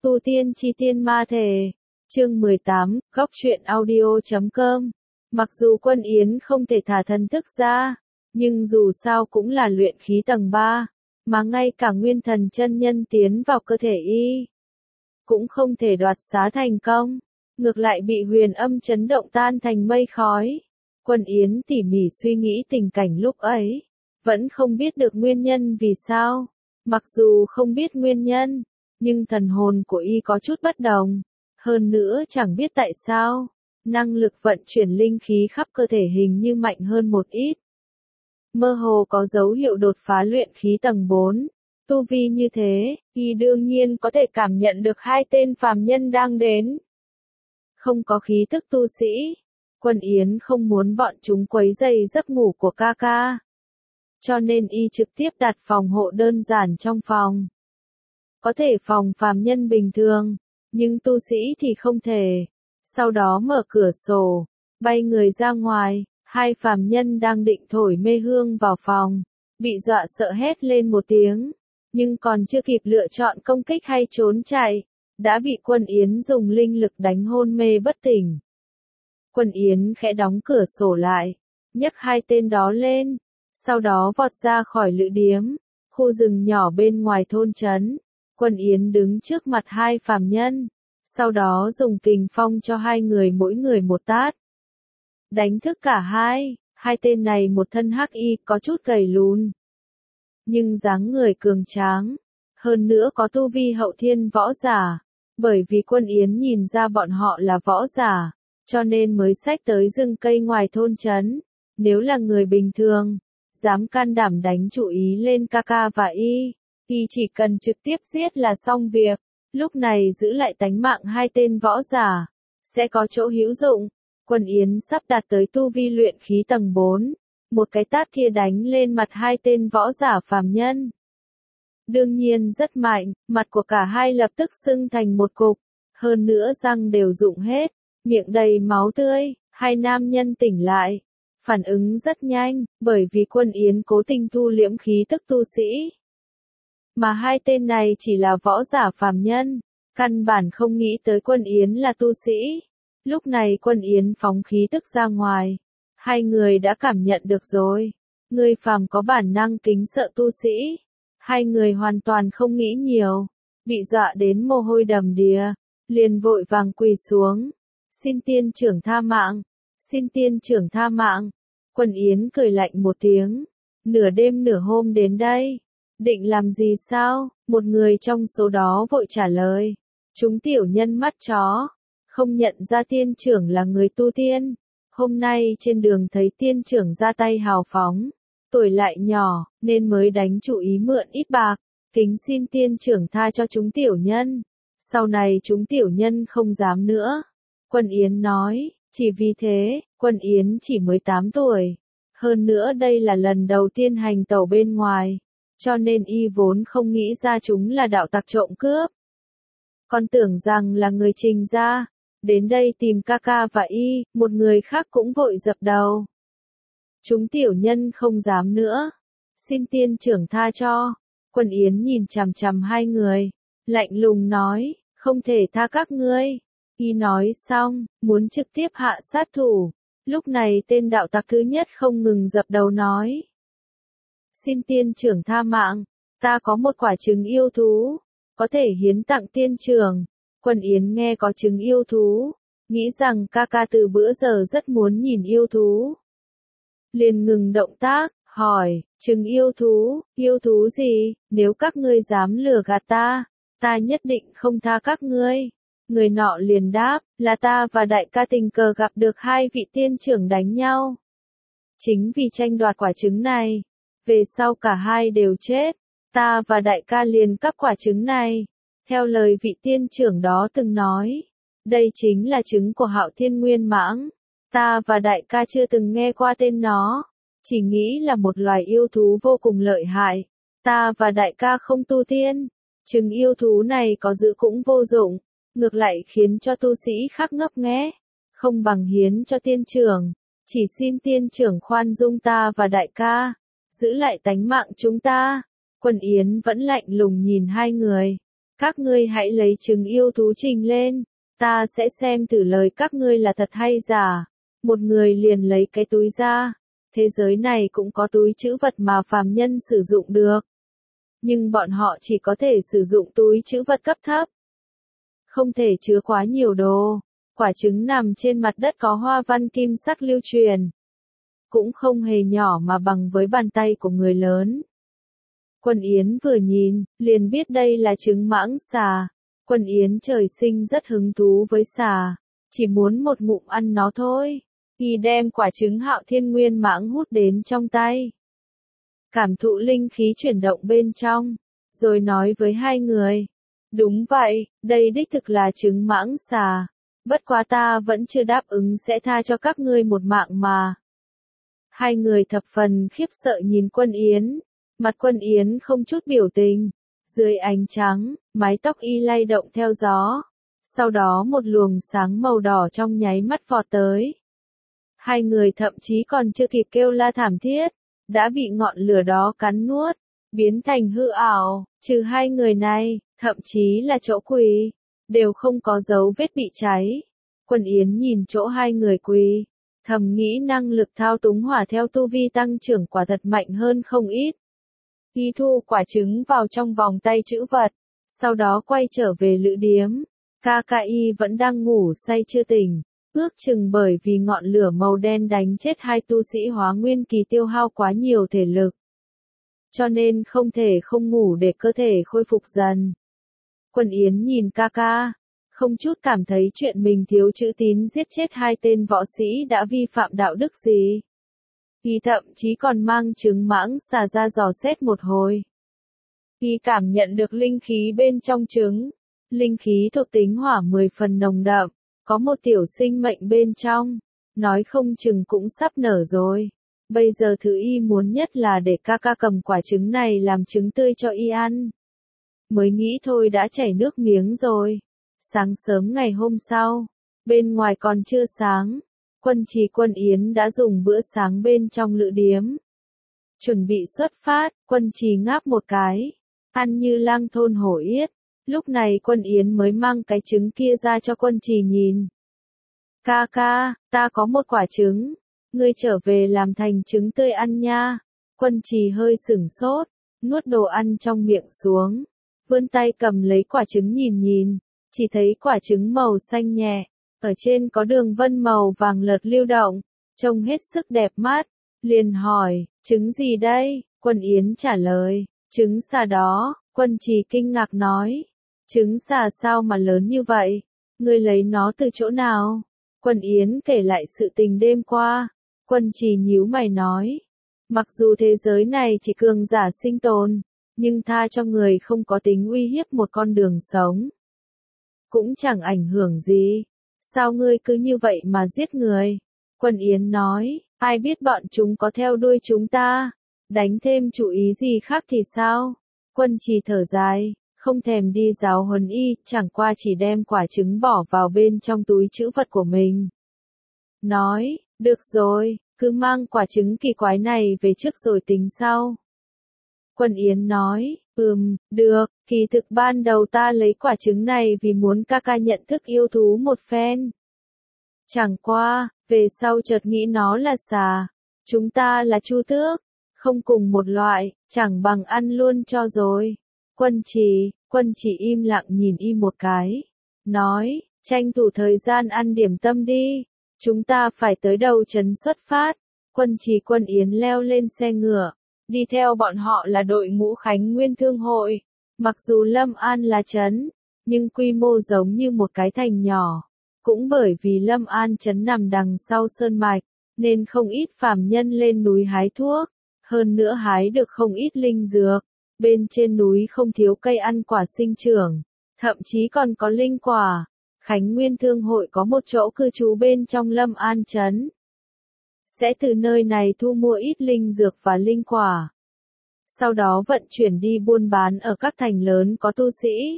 Tu tiên chi tiên ma thể. Chương 18, góc truyện audio.com. Mặc dù Quân Yến không thể thả thân thức ra, nhưng dù sao cũng là luyện khí tầng 3, mà ngay cả nguyên thần chân nhân tiến vào cơ thể y, cũng không thể đoạt xá thành công, ngược lại bị huyền âm chấn động tan thành mây khói. Quân Yến tỉ mỉ suy nghĩ tình cảnh lúc ấy, vẫn không biết được nguyên nhân vì sao. Mặc dù không biết nguyên nhân, nhưng thần hồn của y có chút bất đồng. Hơn nữa chẳng biết tại sao, năng lực vận chuyển linh khí khắp cơ thể hình như mạnh hơn một ít. Mơ hồ có dấu hiệu đột phá luyện khí tầng 4. Tu vi như thế, y đương nhiên có thể cảm nhận được hai tên phàm nhân đang đến. Không có khí tức tu sĩ, Quân Yến không muốn bọn chúng quấy rầy giấc ngủ của ca ca. Cho nên y trực tiếp đặt phòng hộ đơn giản trong phòng. Có thể phòng phàm nhân bình thường, nhưng tu sĩ thì không thể. Sau đó mở cửa sổ, bay người ra ngoài, hai phàm nhân đang định thổi mê hương vào phòng, bị dọa sợ hét lên một tiếng, nhưng còn chưa kịp lựa chọn công kích hay trốn chạy, đã bị Quân Yến dùng linh lực đánh hôn mê bất tỉnh. Quân Yến khẽ đóng cửa sổ lại, nhấc hai tên đó lên, sau đó vọt ra khỏi lữ điếm, khu rừng nhỏ bên ngoài thôn trấn. Quân Yến đứng trước mặt hai phàm nhân, sau đó dùng kình phong cho hai người mỗi người một tát. Đánh thức cả hai tên này một thân hắc y có chút gầy lùn, nhưng dáng người cường tráng, hơn nữa có tu vi hậu thiên võ giả, bởi vì Quân Yến nhìn ra bọn họ là võ giả, cho nên mới xách tới rừng cây ngoài thôn trấn. Nếu là người bình thường, dám can đảm đánh chủ ý lên ca và y chỉ cần trực tiếp giết là xong việc. Lúc này giữ lại tánh mạng hai tên võ giả, sẽ có chỗ hữu dụng. Quân Yến sắp đạt tới tu vi luyện khí tầng 4, một cái tát kia đánh lên mặt hai tên võ giả phàm nhân. Đương nhiên rất mạnh, mặt của cả hai lập tức sưng thành một cục, hơn nữa răng đều rụng hết, miệng đầy máu tươi. Hai nam nhân tỉnh lại, phản ứng rất nhanh, bởi vì Quân Yến cố tình thu liễm khí tức tu sĩ. Mà hai tên này chỉ là võ giả phàm nhân, căn bản không nghĩ tới Quân Yến là tu sĩ. Lúc này Quân Yến phóng khí tức ra ngoài, hai người đã cảm nhận được rồi. Người phàm có bản năng kính sợ tu sĩ. Hai người hoàn toàn không nghĩ nhiều, bị dọa đến mồ hôi đầm đìa, liền vội vàng quỳ xuống. Xin tiên trưởng tha mạng, xin tiên trưởng tha mạng. Quân Yến cười lạnh một tiếng, nửa đêm nửa hôm đến đây, định làm gì sao? Một người trong số đó vội trả lời, chúng tiểu nhân mắt chó, không nhận ra tiên trưởng là người tu tiên. Hôm nay trên đường thấy tiên trưởng ra tay hào phóng, tuổi lại nhỏ, nên mới đánh chủ ý mượn ít bạc, kính xin tiên trưởng tha cho chúng tiểu nhân. Sau này chúng tiểu nhân không dám nữa. Quân Yến nói, chỉ vì thế, Quân Yến chỉ mới 8 tuổi. Hơn nữa đây là lần đầu tiên hành tẩu bên ngoài, cho nên y vốn không nghĩ ra chúng là đạo tặc trộm cướp. Còn tưởng rằng là người Trình gia, đến đây tìm ca và y, một người khác cũng vội dập đầu. Chúng tiểu nhân không dám nữa, xin tiên trưởng tha cho. Quân Yến nhìn chằm chằm hai người, lạnh lùng nói, không thể tha các ngươi. Y nói xong, muốn trực tiếp hạ sát thủ. Lúc này tên đạo tặc thứ nhất không ngừng dập đầu nói, xin tiên trưởng tha mạng, ta có một quả trứng yêu thú, có thể hiến tặng tiên trưởng. Quân Yến nghe có trứng yêu thú, nghĩ rằng ca từ bữa giờ rất muốn nhìn yêu thú. Liền ngừng động tác, hỏi, trứng yêu thú gì? Nếu các ngươi dám lừa gạt ta nhất định không tha các ngươi. Người nọ liền đáp, là ta và đại ca tình cờ gặp được hai vị tiên trưởng đánh nhau. Chính vì tranh đoạt quả trứng này, về sau cả hai đều chết, ta và đại ca liền cắp quả trứng này. Theo lời vị tiên trưởng đó từng nói, đây chính là trứng của Hạo Thiên Nguyên Mãng. Ta và đại ca chưa từng nghe qua tên nó, chỉ nghĩ là một loài yêu thú vô cùng lợi hại. Ta và đại ca không tu tiên, trứng yêu thú này có giữ cũng vô dụng, ngược lại khiến cho tu sĩ khác ngấp nghé, không bằng hiến cho tiên trưởng. Chỉ xin tiên trưởng khoan dung ta và đại ca, giữ lại tánh mạng chúng ta. Quân Yến vẫn lạnh lùng nhìn hai người. Các ngươi hãy lấy trứng yêu thú trình lên, ta sẽ xem thử lời các ngươi là thật hay giả. Một người liền lấy cái túi ra. Thế giới này cũng có túi trữ vật mà phàm nhân sử dụng được. Nhưng bọn họ chỉ có thể sử dụng túi trữ vật cấp thấp. Không thể chứa quá nhiều đồ. Quả trứng nằm trên mặt đất có hoa văn kim sắc lưu truyền. Cũng không hề nhỏ mà bằng với bàn tay của người lớn. Quân Yến vừa nhìn, liền biết đây là trứng mãng xà. Quân Yến trời sinh rất hứng thú với xà. Chỉ muốn một ngụm ăn nó thôi. Y đem quả trứng Hạo Thiên Nguyên mãng hút đến trong tay. Cảm thụ linh khí chuyển động bên trong. Rồi nói với hai người. Đúng vậy, đây đích thực là trứng mãng xà. Bất quá ta vẫn chưa đáp ứng sẽ tha cho các ngươi một mạng mà. Hai người thập phần khiếp sợ nhìn Quân Yến. Mặt Quân Yến không chút biểu tình. Dưới ánh trắng, mái tóc y lay động theo gió. Sau đó một luồng sáng màu đỏ trong nháy mắt vọt tới. Hai người thậm chí còn chưa kịp kêu la thảm thiết, đã bị ngọn lửa đó cắn nuốt, biến thành hư ảo. Trừ hai người này, thậm chí là chỗ quỳ, đều không có dấu vết bị cháy. Quân Yến nhìn chỗ hai người quỳ, thầm nghĩ năng lực thao túng hỏa theo tu vi tăng trưởng quả thật mạnh hơn không ít. Y thu quả trứng vào trong vòng tay trữ vật, sau đó quay trở về lữ điếm. KKI vẫn đang ngủ say chưa tỉnh, ước chừng bởi vì ngọn lửa màu đen đánh chết hai tu sĩ hóa nguyên kỳ tiêu hao quá nhiều thể lực. Cho nên không thể không ngủ để cơ thể khôi phục dần. Quân Yến nhìn Kaka, không chút cảm thấy chuyện mình thiếu chữ tín giết chết hai tên võ sĩ đã vi phạm đạo đức gì. Y thậm chí còn mang trứng mãng xà ra dò xét một hồi. Y cảm nhận được linh khí bên trong trứng. Linh khí thuộc tính hỏa 10 phần nồng đậm, có một tiểu sinh mệnh bên trong, nói không chừng cũng sắp nở rồi. Bây giờ thứ y muốn nhất là để Kaka cầm quả trứng này làm trứng tươi cho y ăn. Mới nghĩ thôi đã chảy nước miếng rồi. Sáng sớm ngày hôm sau, bên ngoài còn chưa sáng, Quân Trì Quân Yến đã dùng bữa sáng bên trong lữ điếm. Chuẩn bị xuất phát, Quân Trì ngáp một cái, ăn như lang thôn hổ yết. Lúc này Quân Yến mới mang cái trứng kia ra cho Quân Trì nhìn. Kaka, ta có một quả trứng, ngươi trở về làm thành trứng tươi ăn nha. Quân Trì hơi sửng sốt, nuốt đồ ăn trong miệng xuống, vươn tay cầm lấy quả trứng nhìn nhìn, chỉ thấy quả trứng màu xanh nhẹ, ở trên có đường vân màu vàng lợt lưu động, trông hết sức đẹp mắt, liền hỏi, trứng gì đây? Quân Yến trả lời, trứng xà đó. Quân Trì kinh ngạc nói, trứng xà sao mà lớn như vậy? Ngươi lấy nó từ chỗ nào? Quân Yến kể lại sự tình đêm qua. Quân Trì nhíu mày nói, mặc dù thế giới này chỉ cường giả sinh tồn, nhưng tha cho người không có tính uy hiếp một con đường sống. Cũng chẳng ảnh hưởng gì. Sao ngươi cứ như vậy mà giết người? Quân Yến nói, ai biết bọn chúng có theo đuôi chúng ta, đánh thêm chủ ý gì khác thì sao? Quân Trì thở dài, không thèm đi giáo huấn y, chẳng qua chỉ đem quả trứng bỏ vào bên trong túi trữ vật của mình. Nói, được rồi, cứ mang quả trứng kỳ quái này về trước rồi tính sau. Quân Yến nói, được, kỳ thực ban đầu ta lấy quả trứng này vì muốn Kaka nhận thức yêu thú một phen. Chẳng qua, về sau chợt nghĩ nó là xà, chúng ta là chu tước, không cùng một loại, chẳng bằng ăn luôn cho rồi. Quân Trì im lặng nhìn y một cái, nói, tranh thủ thời gian ăn điểm tâm đi, chúng ta phải tới đầu trấn xuất phát. Quân Trì Quân Yến leo lên xe ngựa, đi theo bọn họ là đội ngũ Khánh Nguyên Thương hội. Mặc dù Lâm An là trấn, nhưng quy mô giống như một cái thành nhỏ. Cũng bởi vì Lâm An trấn nằm đằng sau sơn mạch, nên không ít phàm nhân lên núi hái thuốc, hơn nữa hái được không ít linh dược. Bên trên núi không thiếu cây ăn quả sinh trưởng, thậm chí còn có linh quả. Khánh Nguyên Thương hội có một chỗ cư trú bên trong Lâm An trấn. Sẽ từ nơi này thu mua ít linh dược và linh quả. Sau đó vận chuyển đi buôn bán ở các thành lớn có tu sĩ.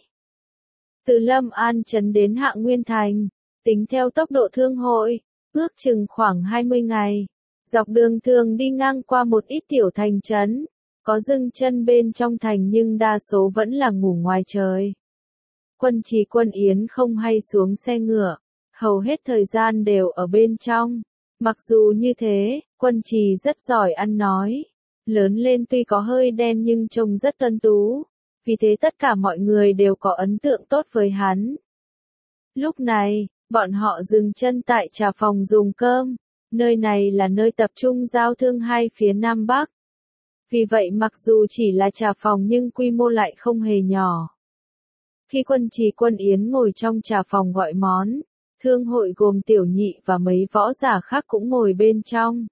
Từ Lâm An trấn đến Hạ Nguyên Thành, tính theo tốc độ thương hội, ước chừng khoảng 20 ngày. Dọc đường thường đi ngang qua một ít tiểu thành trấn, có dừng chân bên trong thành nhưng đa số vẫn là ngủ ngoài trời. Quân Trì Quân Yến không hay xuống xe ngựa, hầu hết thời gian đều ở bên trong. Mặc dù như thế, Quân Trì rất giỏi ăn nói. Lớn lên tuy có hơi đen nhưng trông rất tuấn tú, vì thế tất cả mọi người đều có ấn tượng tốt với hắn. Lúc này, bọn họ dừng chân tại trà phòng dùng cơm. Nơi này là nơi tập trung giao thương hai phía Nam Bắc. Vì vậy mặc dù chỉ là trà phòng nhưng quy mô lại không hề nhỏ. Khi Quân Trì Quân Yến ngồi trong trà phòng gọi món, thương hội gồm Tiểu Nhị và mấy võ giả khác cũng ngồi bên trong.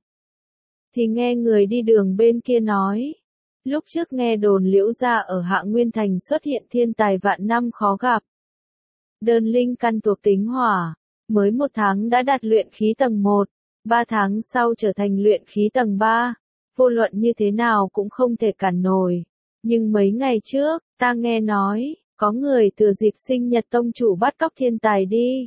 Thì nghe người đi đường bên kia nói, lúc trước nghe đồn Liễu gia ở Hạ Nguyên Thành xuất hiện thiên tài vạn năm khó gặp. Đơn linh căn thuộc tính hỏa, mới 1 tháng đã đạt luyện khí tầng 1, 3 tháng sau trở thành luyện khí tầng 3, vô luận như thế nào cũng không thể cản nổi. Nhưng mấy ngày trước, ta nghe nói, có người thừa dịp sinh nhật tông chủ bắt cóc thiên tài đi.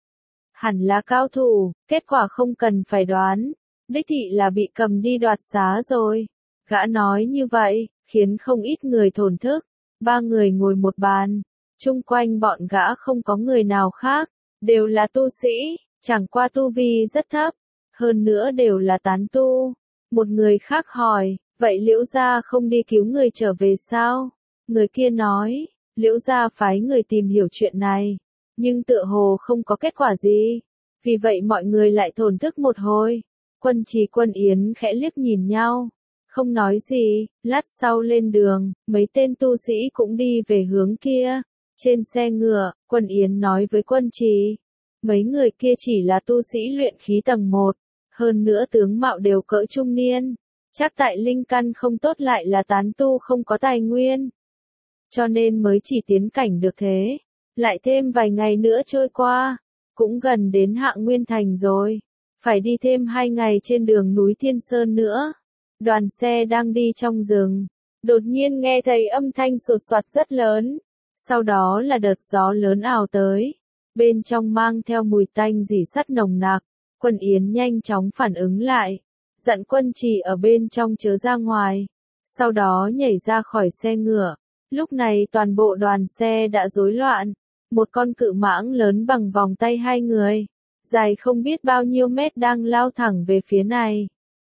Hẳn là cao thủ, kết quả không cần phải đoán, đích thị là bị cầm đi đoạt xá rồi. Gã nói như vậy, khiến không ít người thổn thức. 3 người ngồi một bàn, chung quanh bọn gã không có người nào khác, đều là tu sĩ, chẳng qua tu vi rất thấp, hơn nữa đều là tán tu. Một người khác hỏi, vậy Liễu gia không đi cứu người trở về sao? Người kia nói, Liễu gia phái người tìm hiểu chuyện này, nhưng tựa hồ không có kết quả gì. Vì vậy mọi người lại thổn thức một hồi. Quân Trì Quân Yến khẽ liếc nhìn nhau, không nói gì. Lát sau lên đường, mấy tên tu sĩ cũng đi về hướng kia. Trên xe ngựa, Quân Yến nói với Quân Trì, mấy người kia chỉ là tu sĩ luyện khí tầng 1, hơn nữa tướng mạo đều cỡ trung niên, chắc tại linh căn không tốt lại là tán tu không có tài nguyên, cho nên mới chỉ tiến cảnh được thế. Lại thêm vài ngày nữa trôi qua, cũng gần đến Hạ Nguyên Thành rồi, phải đi thêm 2 ngày trên đường núi Thiên Sơn nữa. Đoàn xe đang đi trong rừng, đột nhiên nghe thấy âm thanh sột soạt rất lớn, sau đó là đợt gió lớn ào tới, bên trong mang theo mùi tanh rỉ sắt nồng nặc. Quân Yến nhanh chóng phản ứng lại, dặn Quân Trì ở bên trong chớ ra ngoài, sau đó nhảy ra khỏi xe ngựa. Lúc này toàn bộ đoàn xe đã rối loạn, một con cự mãng lớn bằng vòng tay 2 người, dài không biết bao nhiêu mét đang lao thẳng về phía này,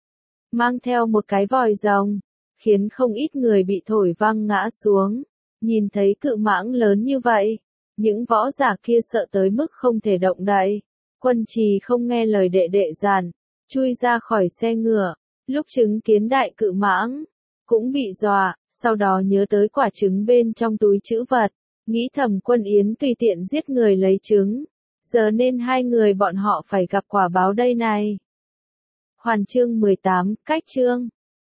mang theo một cái vòi rồng, khiến không ít người bị thổi văng ngã xuống. Nhìn thấy cự mãng lớn như vậy, những võ giả kia sợ tới mức không thể động đậy. Quân Trì không nghe lời đệ đệ dặn, chui ra khỏi xe ngựa, lúc chứng kiến đại cự mãng, cũng bị dọa, sau đó nhớ tới quả trứng bên trong túi trữ vật, nghĩ thầm Quân Yến tùy tiện giết người lấy trứng, giờ nên 2 người bọn họ phải gặp quả báo đây này. Hoàn chương 18, cách chương